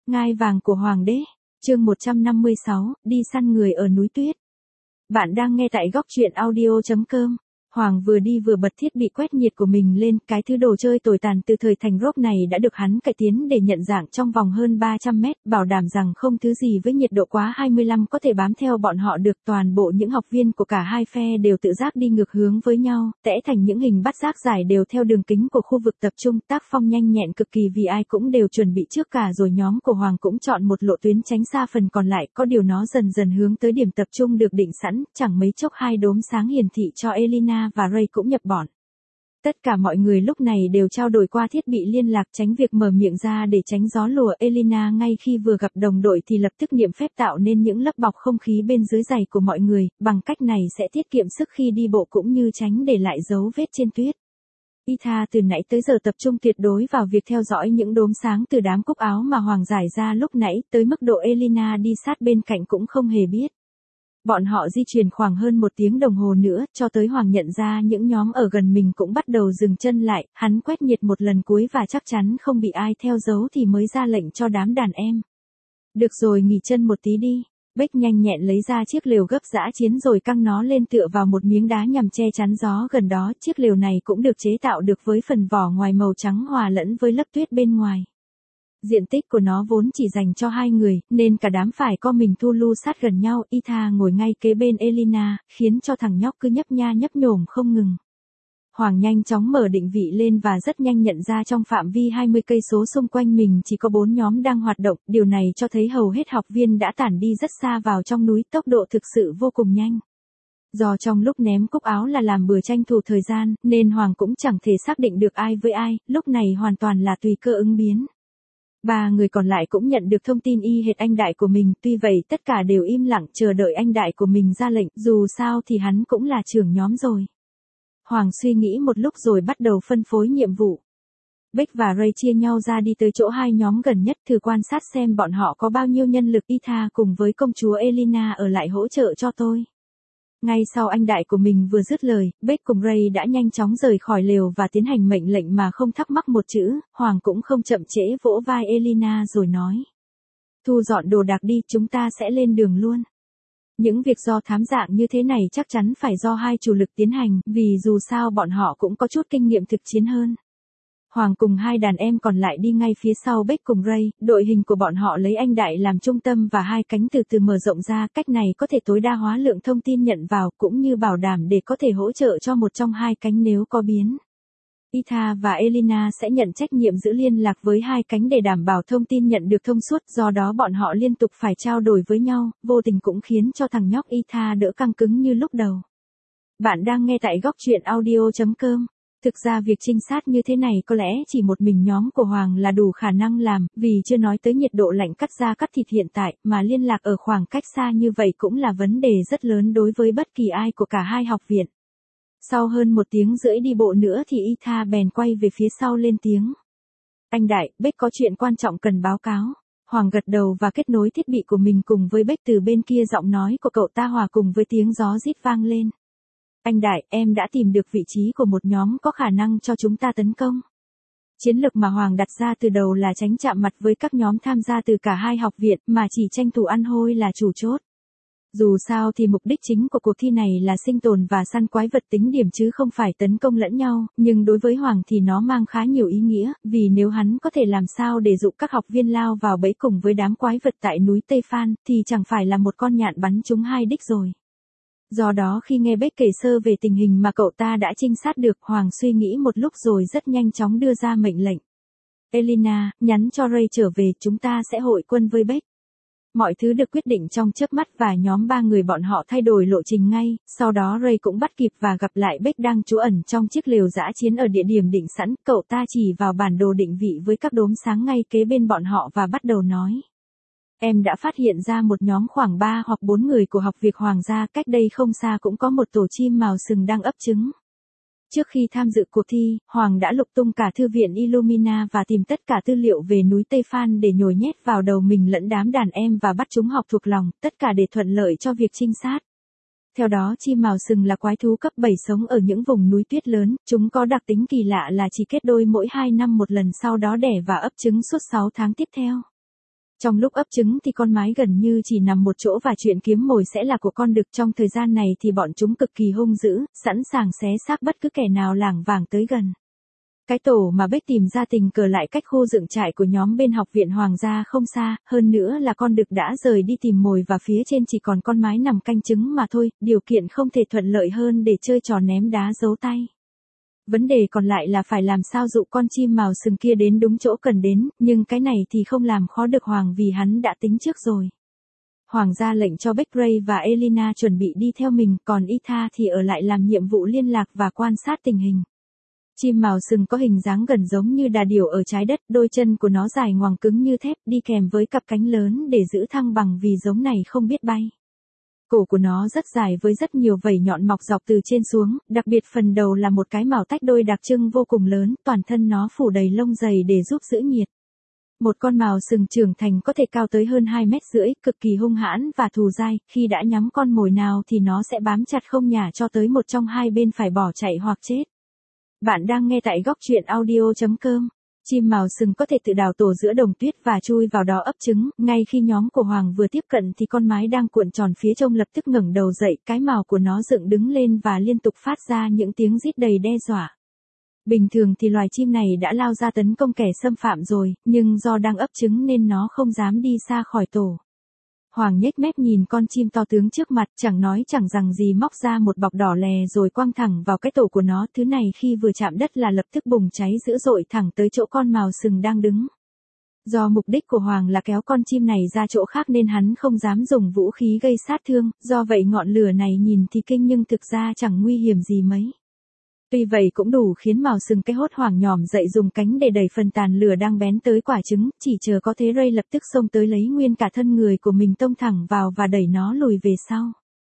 Ngai vàng của Hoàng đế. Chương 156, đi săn người ở núi tuyết. Bạn đang nghe tại góc truyện audio.com. Hoàng vừa đi vừa bật thiết bị quét nhiệt của mình lên, cái thứ đồ chơi tồi tàn từ thời thành rốc này đã được hắn cải tiến để nhận dạng trong vòng hơn 300 mét, bảo đảm rằng không thứ gì với nhiệt độ quá 25 có thể bám theo bọn họ được. Toàn bộ những học viên của cả hai phe đều tự giác đi ngược hướng với nhau, tẽ thành những hình bát giác dài đều theo đường kính của khu vực tập trung, tác phong nhanh nhẹn cực kỳ vì ai cũng đều chuẩn bị trước cả rồi. Nhóm của Hoàng cũng chọn một lộ tuyến tránh xa phần còn lại, có điều nó dần dần hướng tới điểm tập trung được định sẵn, chẳng mấy chốc hai đốm sáng hiển thị cho Elina và Ray cũng nhập bọn. Tất cả mọi người lúc này đều trao đổi qua thiết bị liên lạc, tránh việc mở miệng ra để tránh gió lùa. Elina ngay khi vừa gặp đồng đội thì lập tức niệm phép tạo nên những lớp bọc không khí bên dưới giày của mọi người, bằng cách này sẽ tiết kiệm sức khi đi bộ cũng như tránh để lại dấu vết trên tuyết. Ita từ nãy tới giờ tập trung tuyệt đối vào việc theo dõi những đốm sáng từ đám cúc áo mà Hoàng giải ra lúc nãy, tới mức độ Elina đi sát bên cạnh cũng không hề biết. Bọn họ di chuyển khoảng hơn 1 tiếng đồng hồ nữa, cho tới Hoàng nhận ra những nhóm ở gần mình cũng bắt đầu dừng chân lại, hắn quét nhiệt một lần cuối và chắc chắn không bị ai theo dấu thì mới ra lệnh cho đám đàn em. Được rồi, nghỉ chân một tí đi. Beck nhanh nhẹn lấy ra chiếc lều gấp dã chiến rồi căng nó lên tựa vào một miếng đá nhằm che chắn gió gần đó. Chiếc lều này cũng được chế tạo được với phần vỏ ngoài màu trắng hòa lẫn với lớp tuyết bên ngoài. Diện tích của nó vốn chỉ dành cho 2 người, nên cả đám phải co mình thu lu sát gần nhau. Ita ngồi ngay kế bên Elina, khiến cho thằng nhóc cứ nhấp nha nhấp nhổm không ngừng. Hoàng nhanh chóng mở định vị lên và rất nhanh nhận ra trong phạm vi 20 cây số xung quanh mình chỉ có 4 nhóm đang hoạt động, điều này cho thấy hầu hết học viên đã tản đi rất xa vào trong núi, tốc độ thực sự vô cùng nhanh. Do trong lúc ném cúc áo là làm bừa tranh thủ thời gian, nên Hoàng cũng chẳng thể xác định được ai với ai, lúc này hoàn toàn là tùy cơ ứng biến. 3 người còn lại cũng nhận được thông tin y hệt anh đại của mình, tuy vậy tất cả đều im lặng chờ đợi anh đại của mình ra lệnh, dù sao thì hắn cũng là trưởng nhóm rồi. Hoàng suy nghĩ một lúc rồi bắt đầu phân phối nhiệm vụ. Beck và Ray chia nhau ra đi tới chỗ hai nhóm gần nhất, thử quan sát xem bọn họ có bao nhiêu nhân lực. Ita cùng với công chúa Elina ở lại hỗ trợ cho tôi. Ngay sau anh đại của mình vừa dứt lời, Beck cùng Ray đã nhanh chóng rời khỏi lều và tiến hành mệnh lệnh mà không thắc mắc một chữ. Hoàng cũng không chậm trễ vỗ vai Elina rồi nói: thu dọn đồ đạc đi, chúng ta sẽ lên đường luôn. Những việc do thám dạng như thế này chắc chắn phải do hai chủ lực tiến hành, vì dù sao bọn họ cũng có chút kinh nghiệm thực chiến hơn. Hoàng cùng hai đàn em còn lại đi ngay phía sau Beck cùng Ray, đội hình của bọn họ lấy anh đại làm trung tâm và hai cánh từ từ mở rộng ra, cách này có thể tối đa hóa lượng thông tin nhận vào cũng như bảo đảm để có thể hỗ trợ cho một trong hai cánh nếu có biến. Ita và Elina sẽ nhận trách nhiệm giữ liên lạc với hai cánh để đảm bảo thông tin nhận được thông suốt, do đó bọn họ liên tục phải trao đổi với nhau, vô tình cũng khiến cho thằng nhóc Ita đỡ căng cứng như lúc đầu. Bạn đang nghe tại góc truyện audio.com. Thực ra việc trinh sát như thế này có lẽ chỉ một mình nhóm của Hoàng là đủ khả năng làm, vì chưa nói tới nhiệt độ lạnh cắt da cắt thịt hiện tại, mà liên lạc ở khoảng cách xa như vậy cũng là vấn đề rất lớn đối với bất kỳ ai của cả hai học viện. Sau hơn 1 tiếng rưỡi đi bộ nữa thì Ita bèn quay về phía sau lên tiếng: anh đại, Beck có chuyện quan trọng cần báo cáo. Hoàng gật đầu và kết nối thiết bị của mình cùng với Beck. Từ bên kia giọng nói của cậu ta hòa cùng với tiếng gió rít vang lên: anh đại, em đã tìm được vị trí của một nhóm có khả năng cho chúng ta tấn công. Chiến lược mà Hoàng đặt ra từ đầu là tránh chạm mặt với các nhóm tham gia từ cả hai học viện, mà chỉ tranh thủ ăn hôi là chủ chốt. Dù sao thì mục đích chính của cuộc thi này là sinh tồn và săn quái vật tính điểm chứ không phải tấn công lẫn nhau, nhưng đối với Hoàng thì nó mang khá nhiều ý nghĩa, vì nếu hắn có thể làm sao để dụ các học viên lao vào bẫy cùng với đám quái vật tại núi Tây Phan, thì chẳng phải là một con nhạn bắn trúng 2 đích rồi. Do đó khi nghe Beck kể sơ về tình hình mà cậu ta đã trinh sát được, Hoàng suy nghĩ một lúc rồi rất nhanh chóng đưa ra mệnh lệnh: Elina, nhắn cho Ray trở về, chúng ta sẽ hội quân với Beck. Mọi thứ được quyết định trong chớp mắt và nhóm 3 người bọn họ thay đổi lộ trình ngay, sau đó Ray cũng bắt kịp và gặp lại Beck đang trú ẩn trong chiếc lều dã chiến ở địa điểm định sẵn. Cậu ta chỉ vào bản đồ định vị với các đốm sáng ngay kế bên bọn họ và bắt đầu nói: em đã phát hiện ra một nhóm khoảng 3 hoặc 4 người của học viện Hoàng gia, cách đây không xa cũng có một tổ chim mào sừng đang ấp trứng. Trước khi tham dự cuộc thi, Hoàng đã lục tung cả thư viện Illumina và tìm tất cả tư liệu về núi Tây Phan để nhồi nhét vào đầu mình lẫn đám đàn em và bắt chúng học thuộc lòng, tất cả để thuận lợi cho việc trinh sát. Theo đó, chim mào sừng là quái thú cấp 7 sống ở những vùng núi tuyết lớn, chúng có đặc tính kỳ lạ là chỉ kết đôi mỗi 2 năm một lần, sau đó đẻ và ấp trứng suốt 6 tháng tiếp theo. Trong lúc ấp trứng thì con mái gần như chỉ nằm một chỗ và chuyện kiếm mồi sẽ là của con đực. Trong thời gian này thì bọn chúng cực kỳ hung dữ, sẵn sàng xé xác bất cứ kẻ nào lảng vảng tới gần. Cái tổ mà Bích tìm ra tình cờ lại cách khu dựng trại của nhóm bên học viện Hoàng gia không xa, hơn nữa là con đực đã rời đi tìm mồi và phía trên chỉ còn con mái nằm canh trứng mà thôi, điều kiện không thể thuận lợi hơn để chơi trò ném đá giấu tay. Vấn đề còn lại là phải làm sao dụ con chim mào sừng kia đến đúng chỗ cần đến, nhưng cái này thì không làm khó được Hoàng vì hắn đã tính trước rồi. Hoàng ra lệnh cho Beckley và Elina chuẩn bị đi theo mình, còn Ita thì ở lại làm nhiệm vụ liên lạc và quan sát tình hình. Chim mào sừng có hình dáng gần giống như đà điểu ở trái đất, đôi chân của nó dài ngoằng cứng như thép, đi kèm với cặp cánh lớn để giữ thăng bằng vì giống này không biết bay. Cổ của nó rất dài với rất nhiều vảy nhọn mọc dọc từ trên xuống, đặc biệt phần đầu là một cái mào tách đôi đặc trưng vô cùng lớn, toàn thân nó phủ đầy lông dày để giúp giữ nhiệt. Một con mào sừng trưởng thành có thể cao tới hơn 2,5 mét, cực kỳ hung hãn và thù dai, khi đã nhắm con mồi nào thì nó sẽ bám chặt không nhả cho tới một trong hai bên phải bỏ chạy hoặc chết. Bạn đang nghe tại góc truyện audio.com. Chim mào sừng có thể tự đào tổ giữa đồng tuyết và chui vào đó ấp trứng, ngay khi nhóm của Hoàng vừa tiếp cận thì con mái đang cuộn tròn phía trông lập tức ngẩng đầu dậy, cái mào của nó dựng đứng lên và liên tục phát ra những tiếng rít đầy đe dọa. Bình thường thì loài chim này đã lao ra tấn công kẻ xâm phạm rồi, nhưng do đang ấp trứng nên nó không dám đi xa khỏi tổ. Hoàng nhếch mép nhìn con chim to tướng trước mặt, chẳng nói chẳng rằng gì móc ra một bọc đỏ lè rồi quăng thẳng vào cái tổ của nó, thứ này khi vừa chạm đất là lập tức bùng cháy dữ dội thẳng tới chỗ con mào sừng đang đứng. Do mục đích của Hoàng là kéo con chim này ra chỗ khác nên hắn không dám dùng vũ khí gây sát thương, do vậy ngọn lửa này nhìn thì kinh nhưng thực ra chẳng nguy hiểm gì mấy. Tuy vậy cũng đủ khiến mào sừng cái hốt hoảng nhòm dậy dùng cánh để đẩy phần tàn lửa đang bén tới quả trứng, chỉ chờ có thế Ray lập tức xông tới lấy nguyên cả thân người của mình tông thẳng vào và đẩy nó lùi về sau.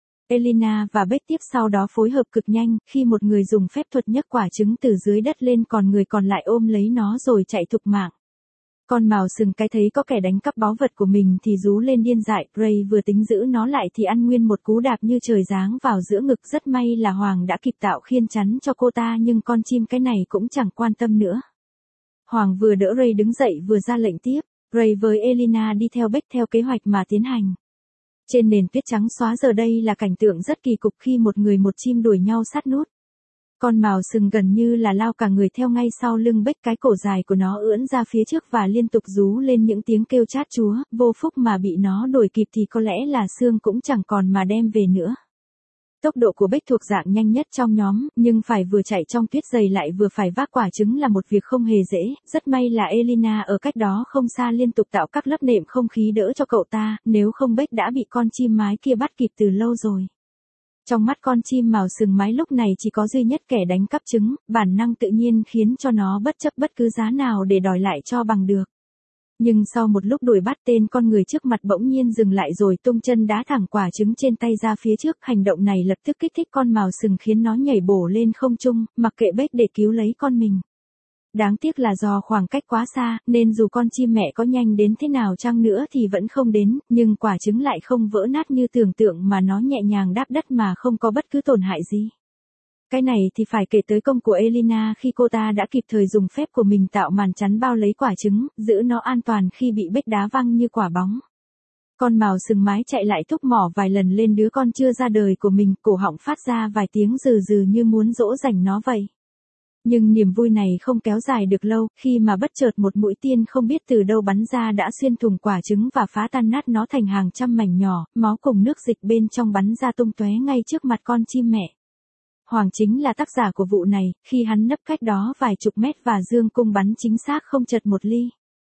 Elina và Beck tiếp sau đó phối hợp cực nhanh, khi một người dùng phép thuật nhấc quả trứng từ dưới đất lên còn người còn lại ôm lấy nó rồi chạy thục mạng. Con mào sừng cái thấy có kẻ đánh cắp báu vật của mình thì rú lên điên dại, Ray vừa tính giữ nó lại thì ăn nguyên một cú đạp như trời giáng vào giữa ngực, rất may là Hoàng đã kịp tạo khiên chắn cho cô ta nhưng con chim cái này cũng chẳng quan tâm nữa. Hoàng vừa đỡ Ray đứng dậy vừa ra lệnh tiếp, Ray với Elina đi theo Beck theo kế hoạch mà tiến hành. Trên nền tuyết trắng xóa giờ đây là cảnh tượng rất kỳ cục khi một người một chim đuổi nhau sát nút. Con mào sừng gần như là lao cả người theo ngay sau lưng Beck, cái cổ dài của nó ưỡn ra phía trước và liên tục rú lên những tiếng kêu chát chúa, vô phúc mà bị nó đuổi kịp thì có lẽ là xương cũng chẳng còn mà đem về nữa. Tốc độ của Beck thuộc dạng nhanh nhất trong nhóm, nhưng phải vừa chạy trong tuyết dày lại vừa phải vác quả trứng là một việc không hề dễ, rất may là Elina ở cách đó không xa liên tục tạo các lớp nệm không khí đỡ cho cậu ta, nếu không Beck đã bị con chim mái kia bắt kịp từ lâu rồi. Trong mắt con chim mào sừng mái lúc này chỉ có duy nhất kẻ đánh cắp trứng, bản năng tự nhiên khiến cho nó bất chấp bất cứ giá nào để đòi lại cho bằng được. Nhưng sau một lúc đuổi bắt tên con người trước mặt bỗng nhiên dừng lại rồi tung chân đá thẳng quả trứng trên tay ra phía trước, hành động này lập tức kích thích con mào sừng khiến nó nhảy bổ lên không trung, mặc kệ Beck để cứu lấy con mình. Đáng tiếc là do khoảng cách quá xa, nên dù con chim mẹ có nhanh đến thế nào chăng nữa thì vẫn không đến, nhưng quả trứng lại không vỡ nát như tưởng tượng mà nó nhẹ nhàng đáp đất mà không có bất cứ tổn hại gì. Cái này thì phải kể tới công của Elina khi cô ta đã kịp thời dùng phép của mình tạo màn chắn bao lấy quả trứng, giữ nó an toàn khi bị Beck đá văng như quả bóng. Con mào sừng mái chạy lại thúc mỏ vài lần lên đứa con chưa ra đời của mình, cổ họng phát ra vài tiếng rừ rừ như muốn dỗ dành nó vậy. Nhưng niềm vui này không kéo dài được lâu, khi mà bất chợt một mũi tên không biết từ đâu bắn ra đã xuyên thủng quả trứng và phá tan nát nó thành hàng trăm mảnh nhỏ, máu cùng nước dịch bên trong bắn ra tung tóe ngay trước mặt con chim mẹ. Hoàng chính là tác giả của vụ này, khi hắn nấp cách đó vài chục mét và dương cung bắn chính xác không chật một ly.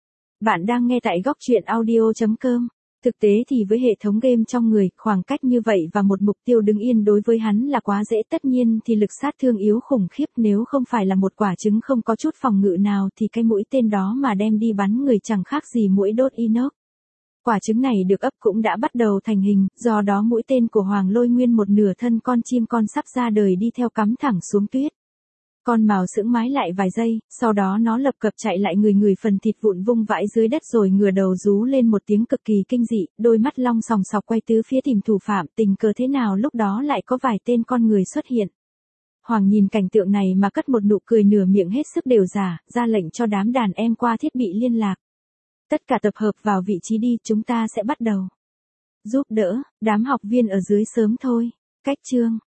Bạn đang nghe tại góc truyện audio.com. Thực tế thì với hệ thống game trong người, khoảng cách như vậy và một mục tiêu đứng yên đối với hắn là quá dễ, tất nhiên thì lực sát thương yếu khủng khiếp, nếu không phải là một quả trứng không có chút phòng ngự nào thì cái mũi tên đó mà đem đi bắn người chẳng khác gì mũi đốt inox. Quả trứng này được ấp cũng đã bắt đầu thành hình, do đó mũi tên của Hoàng lôi nguyên một nửa thân con chim con sắp ra đời đi theo cắm thẳng xuống tuyết. Con mào sững mái lại vài giây, sau đó nó lập cập chạy lại người phần thịt vụn vung vãi dưới đất rồi ngửa đầu rú lên một tiếng cực kỳ kinh dị, đôi mắt long sòng sọc quay tứ phía tìm thủ phạm, tình cờ thế nào lúc đó lại có vài tên con người xuất hiện. Hoàng nhìn cảnh tượng này mà cất một nụ cười nửa miệng hết sức đều giả, ra lệnh cho đám đàn em qua thiết bị liên lạc. Tất cả tập hợp vào vị trí đi, chúng ta sẽ bắt đầu. Giúp đỡ, đám học viên ở dưới sớm thôi. Cách chương.